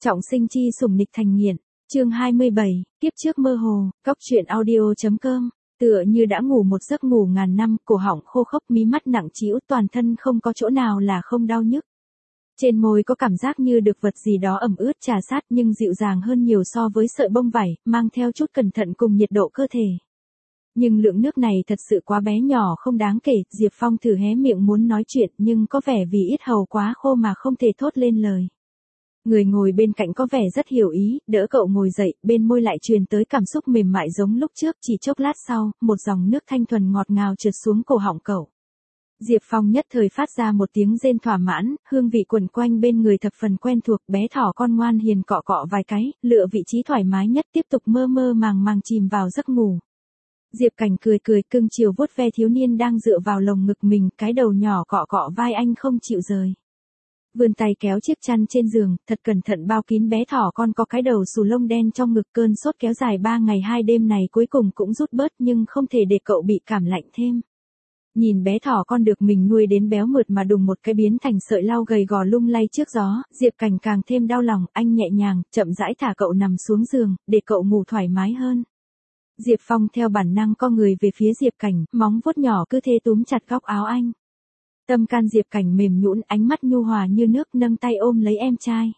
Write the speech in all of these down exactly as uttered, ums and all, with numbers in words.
Trọng sinh chi sủng nịch thành nghiện. Chương hai mươi bảy, kiếp trước mơ hồ, cóc truyện audio chấm com. Tựa như đã ngủ một giấc ngủ ngàn năm, cổ họng khô khốc, mí mắt nặng trĩu, toàn thân không có chỗ nào là không đau nhức. Trên môi có cảm giác như được vật gì đó ẩm ướt trà sát nhưng dịu dàng hơn nhiều so với sợi bông vải, mang theo chút cẩn thận cùng nhiệt độ cơ thể. Nhưng lượng nước này thật sự quá bé nhỏ không đáng kể, Diệp Phong thử hé miệng muốn nói chuyện nhưng có vẻ vì yết hầu quá khô mà không thể thốt lên lời. Người ngồi bên cạnh có vẻ rất hiểu ý, đỡ cậu ngồi dậy, bên môi lại truyền tới cảm xúc mềm mại giống lúc trước, chỉ chốc lát sau, một dòng nước thanh thuần ngọt ngào trượt xuống cổ họng cậu. Diệp Phong nhất thời phát ra một tiếng rên thỏa mãn, hương vị quẩn quanh bên người thập phần quen thuộc, bé thỏ con ngoan hiền cọ cọ vài cái, lựa vị trí thoải mái nhất tiếp tục mơ mơ màng màng chìm vào giấc ngủ. Diệp Cảnh cười cười cưng chiều vuốt ve thiếu niên đang dựa vào lồng ngực mình, cái đầu nhỏ cọ cọ vai anh không chịu rời. Vươn tay kéo chiếc chăn trên giường, thật cẩn thận bao kín bé thỏ con có cái đầu xù lông đen trong ngực. Cơn sốt kéo dài ba ngày hai đêm này cuối cùng cũng rút bớt nhưng không thể để cậu bị cảm lạnh thêm. Nhìn bé thỏ con được mình nuôi đến béo mượt mà đùng một cái biến thành sợi lau gầy gò lung lay trước gió, Diệp Cảnh càng thêm đau lòng, anh nhẹ nhàng, chậm rãi thả cậu nằm xuống giường, để cậu ngủ thoải mái hơn. Diệp Phong theo bản năng co người về phía Diệp Cảnh, móng vuốt nhỏ cứ thế túm chặt góc áo anh. Tâm can Diệp Cảnh mềm nhũn, ánh mắt nhu hòa như nước, nâng tay ôm lấy em trai.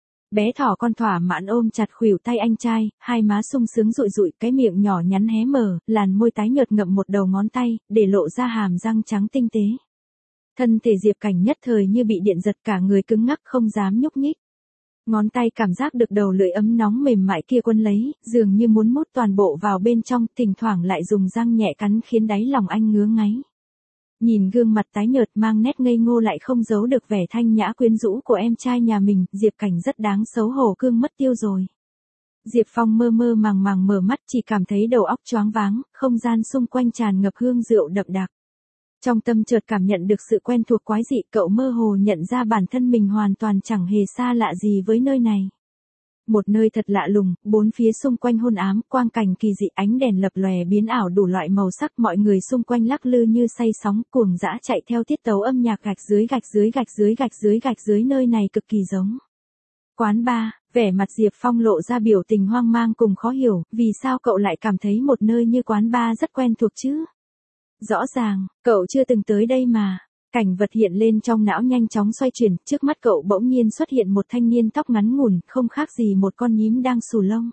Bé thỏ con thỏa mãn ôm chặt khuỷu tay anh trai, hai má sung sướng rụi rụi, cái miệng nhỏ nhắn hé mở, làn môi tái nhợt ngậm một đầu ngón tay, để lộ ra hàm răng trắng tinh tế. Thân thể Diệp Cảnh nhất thời như bị điện giật, cả người cứng ngắc không dám nhúc nhích. Ngón tay cảm giác được đầu lưỡi ấm nóng mềm mại kia quấn lấy, dường như muốn mút toàn bộ vào bên trong, thỉnh thoảng lại dùng răng nhẹ cắn khiến đáy lòng anh ngứa ngáy. Nhìn gương mặt tái nhợt mang nét ngây ngô lại không giấu được vẻ thanh nhã quyến rũ của em trai nhà mình, Diệp Cảnh rất đáng xấu hổ cương mất tiêu rồi. Diệp Phong mơ mơ màng màng mở mắt, chỉ cảm thấy đầu óc choáng váng, không gian xung quanh tràn ngập hương rượu đậm đặc. Trong tâm chợt cảm nhận được sự quen thuộc quái dị, cậu mơ hồ nhận ra bản thân mình hoàn toàn chẳng hề xa lạ gì với nơi này. Một nơi thật lạ lùng, bốn phía xung quanh hôn ám, quang cảnh kỳ dị, ánh đèn lập lòe biến ảo đủ loại màu sắc, mọi người xung quanh lắc lư như say sóng, cuồng dã chạy theo tiết tấu âm nhạc gạch dưới gạch dưới gạch dưới gạch dưới gạch dưới, nơi này cực kỳ giống quán bar. Vẻ mặt Diệp Phong lộ ra biểu tình hoang mang cùng khó hiểu, vì sao cậu lại cảm thấy một nơi như quán bar rất quen thuộc chứ? Rõ ràng, cậu chưa từng tới đây mà. Cảnh vật hiện lên trong não nhanh chóng xoay chuyển, trước mắt cậu bỗng nhiên xuất hiện một thanh niên tóc ngắn ngủn, không khác gì một con nhím đang xù lông.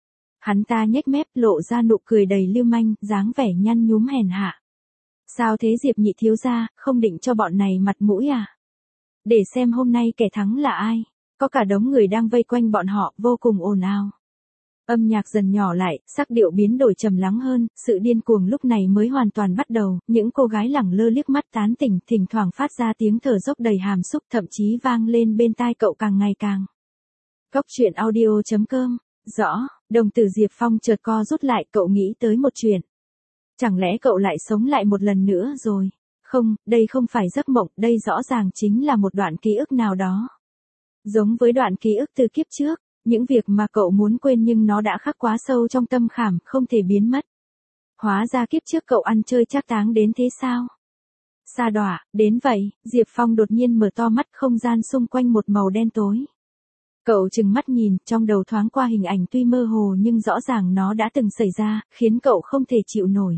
Hắn ta nhếch mép, lộ ra nụ cười đầy lưu manh, dáng vẻ nhăn nhúm hèn hạ. Sao thế Diệp nhị thiếu gia, không định cho bọn này mặt mũi à? Để xem hôm nay kẻ thắng là ai. Có cả đống người đang vây quanh bọn họ, vô cùng ồn ào. Âm nhạc dần nhỏ lại, sắc điệu biến đổi trầm lắng hơn, sự điên cuồng lúc này mới hoàn toàn bắt đầu, những cô gái lẳng lơ liếc mắt tán tỉnh, thỉnh thoảng phát ra tiếng thở dốc đầy hàm xúc, thậm chí vang lên bên tai cậu càng ngày càng. Cóc truyện audio chấm com. Rõ, đồng tử Diệp Phong chợt co rút lại, cậu nghĩ tới một chuyện. Chẳng lẽ cậu lại sống lại một lần nữa rồi? Không, đây không phải giấc mộng, đây rõ ràng chính là một đoạn ký ức nào đó. Giống với đoạn ký ức từ kiếp trước. Những việc mà cậu muốn quên nhưng nó đã khắc quá sâu trong tâm khảm, không thể biến mất. Hóa ra kiếp trước cậu ăn chơi trác táng đến thế sao? Sa đọa, đến vậy, Diệp Phong đột nhiên mở to mắt, không gian xung quanh một màu đen tối. Cậu trừng mắt nhìn, trong đầu thoáng qua hình ảnh tuy mơ hồ nhưng rõ ràng nó đã từng xảy ra, khiến cậu không thể chịu nổi.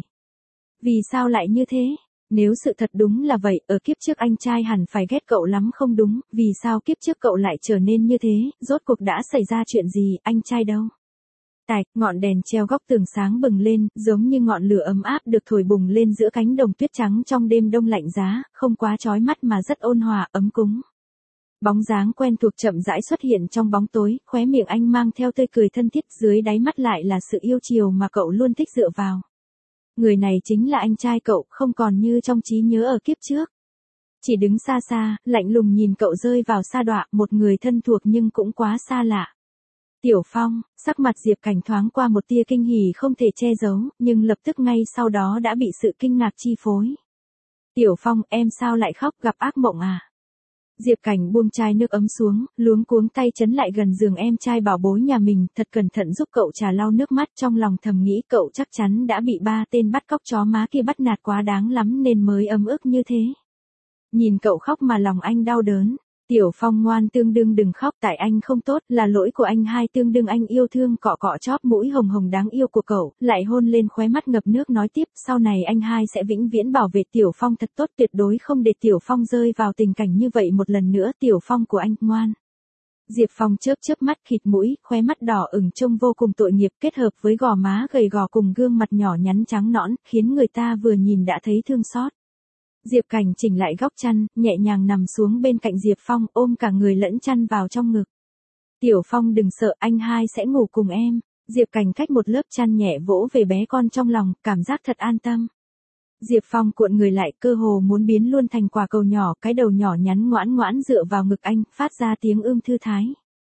Vì sao lại như thế? Nếu sự thật đúng là vậy, ở kiếp trước anh trai hẳn phải ghét cậu lắm không đúng, vì sao kiếp trước cậu lại trở nên như thế, rốt cuộc đã xảy ra chuyện gì, anh trai đâu? Tạch, ngọn đèn treo góc tường sáng bừng lên, giống như ngọn lửa ấm áp được thổi bùng lên giữa cánh đồng tuyết trắng trong đêm đông lạnh giá, không quá chói mắt mà rất ôn hòa, ấm cúng. Bóng dáng quen thuộc chậm rãi xuất hiện trong bóng tối, khóe miệng anh mang theo tươi cười thân thiết, dưới đáy mắt lại là sự yêu chiều mà cậu luôn thích dựa vào. Người này chính là anh trai cậu, không còn như trong trí nhớ ở kiếp trước. Chỉ đứng xa xa, lạnh lùng nhìn cậu rơi vào sa đọa, một người thân thuộc nhưng cũng quá xa lạ. Tiểu Phong, sắc mặt Diệp Cảnh thoáng qua một tia kinh hỉ không thể che giấu, nhưng lập tức ngay sau đó đã bị sự kinh ngạc chi phối. Tiểu Phong, em sao lại khóc, gặp ác mộng à? Diệp Cảnh buông chai nước ấm xuống, luống cuống tay chấn lại gần giường em trai bảo bối nhà mình, thật cẩn thận giúp cậu trà lau nước mắt, trong lòng thầm nghĩ cậu chắc chắn đã bị ba tên bắt cóc chó má kia bắt nạt quá đáng lắm nên mới ấm ức như thế. Nhìn cậu khóc mà lòng anh đau đớn, Tiểu Phong ngoan tương đương đừng khóc, tại anh không tốt, là lỗi của anh hai, tương đương anh yêu thương, cọ cọ chóp mũi hồng hồng đáng yêu của cậu, lại hôn lên khóe mắt ngập nước nói tiếp, sau này anh hai sẽ vĩnh viễn bảo vệ Tiểu Phong thật tốt, tuyệt đối không để Tiểu Phong rơi vào tình cảnh như vậy một lần nữa, Tiểu Phong của anh, ngoan. Diệp Phong chớp chớp mắt, khịt mũi, khóe mắt đỏ ửng trông vô cùng tội nghiệp, kết hợp với gò má gầy gò cùng gương mặt nhỏ nhắn trắng nõn, khiến người ta vừa nhìn đã thấy thương xót. Diệp Cảnh chỉnh lại góc chăn, nhẹ nhàng nằm xuống bên cạnh Diệp Phong, ôm cả người lẫn chăn vào trong ngực. Tiểu Phong đừng sợ, anh hai sẽ ngủ cùng em. Diệp Cảnh cách một lớp chăn nhẹ vỗ về bé con trong lòng, cảm giác thật an tâm. Diệp Phong cuộn người lại, cơ hồ muốn biến luôn thành quả cầu nhỏ, cái đầu nhỏ nhắn ngoãn ngoãn dựa vào ngực anh, phát ra tiếng ưm thư thái.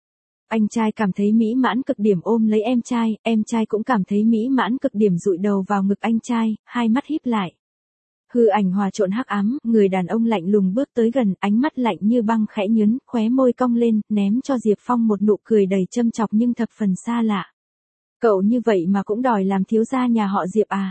Anh trai cảm thấy mỹ mãn cực điểm ôm lấy em trai, em trai cũng cảm thấy mỹ mãn cực điểm dụi đầu vào ngực anh trai, hai mắt híp lại. Hư ảnh hòa trộn hắc ám, người đàn ông lạnh lùng bước tới gần, ánh mắt lạnh như băng khẽ nhướn, khóe môi cong lên, ném cho Diệp Phong một nụ cười đầy châm chọc nhưng thập phần xa lạ. Cậu như vậy mà cũng đòi làm thiếu gia nhà họ Diệp à?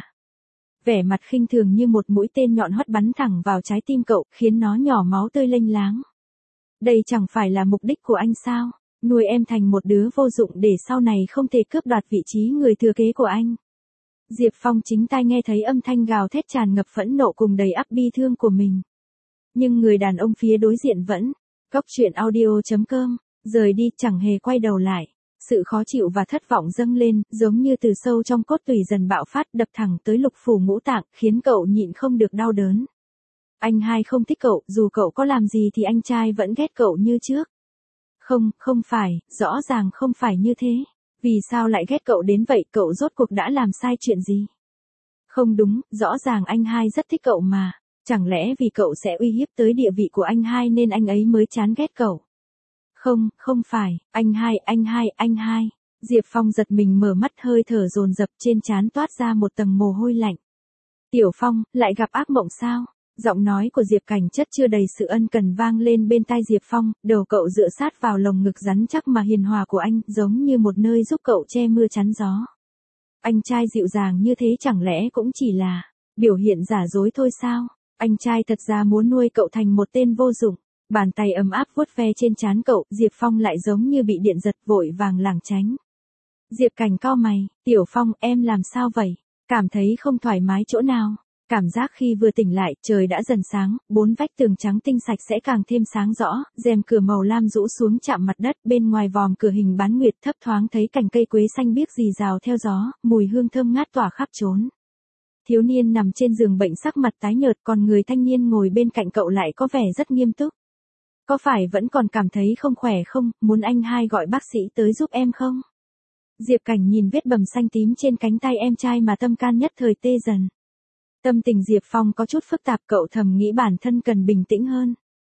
Vẻ mặt khinh thường như một mũi tên nhọn hót bắn thẳng vào trái tim cậu, khiến nó nhỏ máu tươi lênh láng. Đây chẳng phải là mục đích của anh sao? Nuôi em thành một đứa vô dụng để sau này không thể cướp đoạt vị trí người thừa kế của anh. Diệp Phong chính tai nghe thấy âm thanh gào thét tràn ngập phẫn nộ cùng đầy ắp bi thương của mình. Nhưng người đàn ông phía đối diện vẫn, góc truyện audio chấm com, rời đi chẳng hề quay đầu lại. Sự khó chịu và thất vọng dâng lên, giống như từ sâu trong cốt tủy dần bạo phát đập thẳng tới lục phủ ngũ tạng, khiến cậu nhịn không được đau đớn. Anh hai không thích cậu, dù cậu có làm gì thì anh trai vẫn ghét cậu như trước. Không, không phải, rõ ràng không phải như thế. Vì sao lại ghét cậu đến vậy, cậu rốt cuộc đã làm sai chuyện gì? Không đúng, rõ ràng anh hai rất thích cậu mà. Chẳng lẽ vì cậu sẽ uy hiếp tới địa vị của anh hai nên anh ấy mới chán ghét cậu? Không, không phải, anh hai, anh hai, anh hai. Diệp Phong giật mình mở mắt, hơi thở dồn dập, trên trán toát ra một tầng mồ hôi lạnh. Tiểu Phong, lại gặp ác mộng sao? Giọng nói của Diệp Cảnh chất chưa đầy sự ân cần vang lên bên tai Diệp Phong, đầu cậu dựa sát vào lồng ngực rắn chắc mà hiền hòa của anh, giống như một nơi giúp cậu che mưa chắn gió. Anh trai dịu dàng như thế chẳng lẽ cũng chỉ là biểu hiện giả dối thôi sao? Anh trai thật ra muốn nuôi cậu thành một tên vô dụng. Bàn tay ấm áp vuốt ve trên trán cậu, Diệp Phong lại giống như bị điện giật, vội vàng lảng tránh. Diệp Cảnh cau mày, Tiểu Phong, em làm sao vậy? Cảm thấy không thoải mái chỗ nào? Cảm giác khi vừa tỉnh lại, trời đã dần sáng, bốn vách tường trắng tinh sạch sẽ càng thêm sáng rõ, rèm cửa màu lam rũ xuống chạm mặt đất, bên ngoài vòm cửa hình bán nguyệt thấp thoáng thấy cành cây quế xanh biếc rì rào theo gió, mùi hương thơm ngát tỏa khắp chốn. Thiếu niên nằm trên giường bệnh sắc mặt tái nhợt, còn người thanh niên ngồi bên cạnh cậu lại có vẻ rất nghiêm túc. Có phải vẫn còn cảm thấy không khỏe không, muốn anh hai gọi bác sĩ tới giúp em không? Diệp Cảnh nhìn vết bầm xanh tím trên cánh tay em trai mà tâm can nhất thời tê dần. Tâm tình Diệp Phong có chút phức tạp, cậu thầm nghĩ bản thân cần bình tĩnh hơn.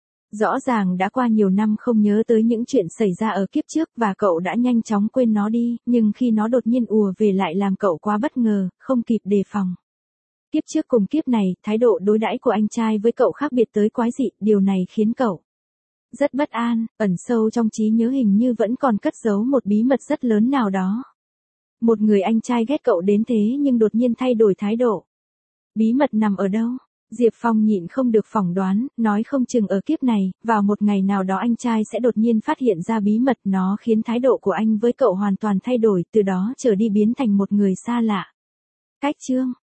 Rõ ràng đã qua nhiều năm không nhớ tới những chuyện xảy ra ở kiếp trước và cậu đã nhanh chóng quên nó đi, nhưng khi nó đột nhiên ùa về lại làm cậu quá bất ngờ, không kịp đề phòng. Kiếp trước cùng kiếp này, thái độ đối đãi của anh trai với cậu khác biệt tới quái dị, điều này khiến cậu rất bất an, ẩn sâu trong trí nhớ hình như vẫn còn cất giấu một bí mật rất lớn nào đó. Một người anh trai ghét cậu đến thế nhưng đột nhiên thay đổi thái độ. Bí mật nằm ở đâu? Diệp Phong nhịn không được phỏng đoán, nói không chừng ở kiếp này, vào một ngày nào đó anh trai sẽ đột nhiên phát hiện ra bí mật, nó khiến thái độ của anh với cậu hoàn toàn thay đổi, từ đó trở đi biến thành một người xa lạ. Cách chương